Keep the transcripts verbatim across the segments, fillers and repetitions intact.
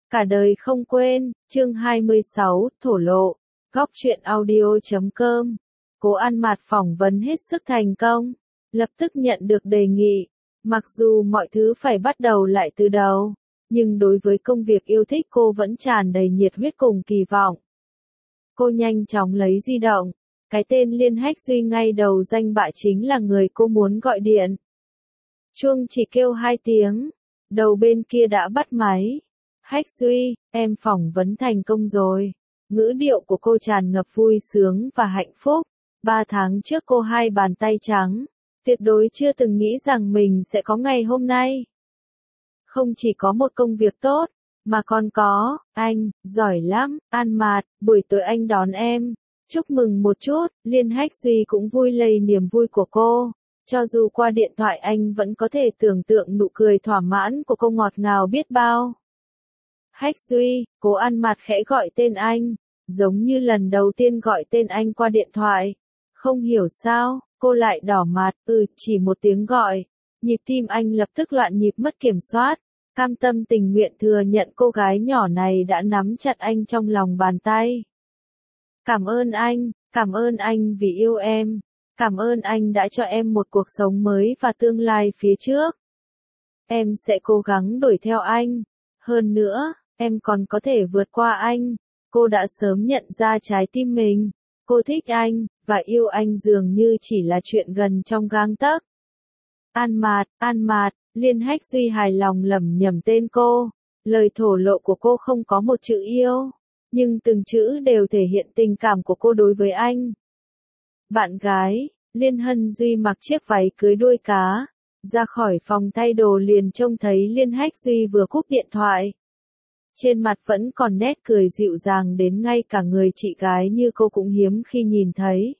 Cả đời không quên, chương hai mươi sáu, thổ lộ, góc truyện audio chấm com. Cố An Mạt phỏng vấn hết sức thành công, lập tức nhận được đề nghị. Mặc dù mọi thứ phải bắt đầu lại từ đầu, nhưng đối với công việc yêu thích cô vẫn tràn đầy nhiệt huyết cùng kỳ vọng. Cô nhanh chóng lấy di động, cái tên Liên Hách Duy ngay đầu danh bạ chính là người cô muốn gọi điện. Chuông chỉ kêu hai tiếng, đầu bên kia đã bắt máy. Hách Duy, em phỏng vấn thành công rồi. Ngữ điệu của cô tràn ngập vui sướng và hạnh phúc. Ba tháng trước cô hai bàn tay trắng, tuyệt đối chưa từng nghĩ rằng mình sẽ có ngày hôm nay. Không chỉ có một công việc tốt, mà còn có, anh, giỏi lắm, An Mạt, buổi tối anh đón em. Chúc mừng một chút, Liên Hách Duy cũng vui lây niềm vui của cô. Cho dù qua điện thoại anh vẫn có thể tưởng tượng nụ cười thỏa mãn của cô ngọt ngào biết bao. Hách Duy, Cố An Mạt khẽ gọi tên anh, giống như lần đầu tiên gọi tên anh qua điện thoại. Không hiểu sao, cô lại đỏ mặt, ừ, chỉ một tiếng gọi. Nhịp tim anh lập tức loạn nhịp mất kiểm soát, cam tâm tình nguyện thừa nhận cô gái nhỏ này đã nắm chặt anh trong lòng bàn tay. Cảm ơn anh, cảm ơn anh vì yêu em, cảm ơn anh đã cho em một cuộc sống mới và tương lai phía trước. Em sẽ cố gắng đuổi theo anh, hơn nữa, em còn có thể vượt qua anh. Cô đã sớm nhận ra trái tim mình, cô thích anh, và yêu anh dường như chỉ là chuyện gần trong gang tấc. An Mạt, An Mạt, Liên Hách Duy hài lòng lẩm nhẩm tên cô. Lời thổ lộ của cô không có một chữ yêu, nhưng từng chữ đều thể hiện tình cảm của cô đối với anh. Bạn gái, Liên Hân Duy mặc chiếc váy cưới đuôi cá, ra khỏi phòng thay đồ liền trông thấy Liên Hách Duy vừa cúp điện thoại. Trên mặt vẫn còn nét cười dịu dàng đến ngay cả người chị gái như cô cũng hiếm khi nhìn thấy.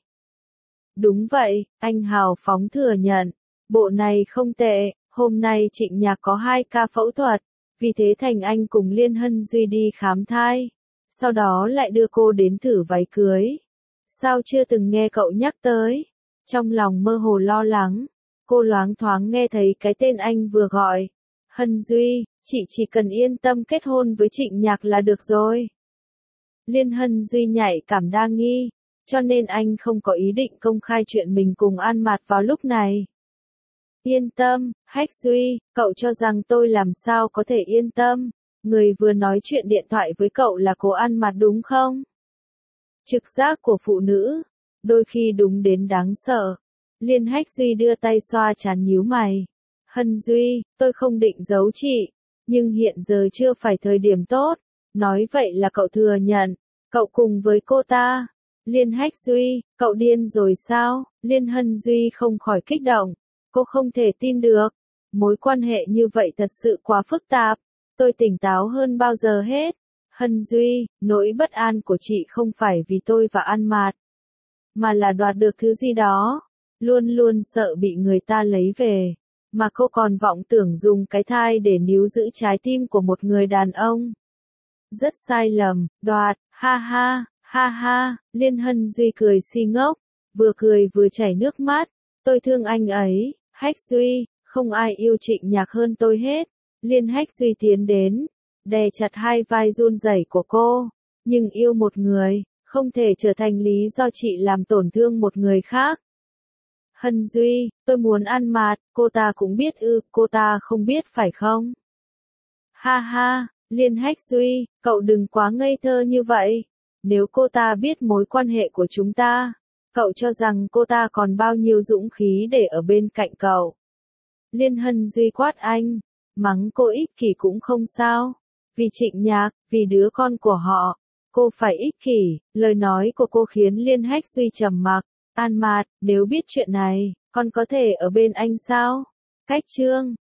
Đúng vậy, anh hào phóng thừa nhận, bộ này không tệ, hôm nay Trịnh Nhạc có hai ca phẫu thuật, vì thế Thành Anh cùng Liên Hân Duy đi khám thai, sau đó lại đưa cô đến thử váy cưới. Sao chưa từng nghe cậu nhắc tới? Trong lòng mơ hồ lo lắng, cô loáng thoáng nghe thấy cái tên anh vừa gọi. Hân Duy, chị chỉ cần yên tâm kết hôn với Trịnh Nhạc là được rồi. Liên Hân Duy nhạy cảm đa nghi, cho nên anh không có ý định công khai chuyện mình cùng An Mạt vào lúc này. Yên tâm, Hách Duy, cậu cho rằng tôi làm sao có thể yên tâm, người vừa nói chuyện điện thoại với cậu là Cố An Mạt đúng không? Trực giác của phụ nữ, đôi khi đúng đến đáng sợ. Liên Hách Duy đưa tay xoa trán nhíu mày. Hân Duy, tôi không định giấu chị, nhưng hiện giờ chưa phải thời điểm tốt. Nói vậy là cậu thừa nhận, cậu cùng với cô ta. Liên Hách Duy, cậu điên rồi sao? Liên Hân Duy không khỏi kích động. Cô không thể tin được. Mối quan hệ như vậy thật sự quá phức tạp. Tôi tỉnh táo hơn bao giờ hết. Hân Duy, nỗi bất an của chị không phải vì tôi và An Mạt, mà là đoạt được thứ gì đó. Luôn luôn sợ bị người ta lấy về. Mà cô còn vọng tưởng dùng cái thai để níu giữ trái tim của một người đàn ông. Rất sai lầm, đoạt, ha ha, ha ha, Liên Hân Duy cười si ngốc, vừa cười vừa chảy nước mắt. Tôi thương anh ấy, Hách Duy, không ai yêu Trịnh Nhạc hơn tôi hết. Liên Hách Duy tiến đến, đè chặt hai vai run rẩy của cô. Nhưng yêu một người, không thể trở thành lý do chị làm tổn thương một người khác. Hân Duy, tôi muốn An Mạt, cô ta cũng biết ư, cô ta không biết phải không? Ha ha, Liên Hách Duy, cậu đừng quá ngây thơ như vậy. Nếu cô ta biết mối quan hệ của chúng ta, cậu cho rằng cô ta còn bao nhiêu dũng khí để ở bên cạnh cậu? Liên Hân Duy quát anh, mắng cô ích kỷ cũng không sao. Vì Trịnh Nhạc, vì đứa con của họ, cô phải ích kỷ. Lời nói của cô khiến Liên Hách Duy trầm mặc. An Mạt, nếu biết chuyện này, con có thể ở bên anh sao? Cách chương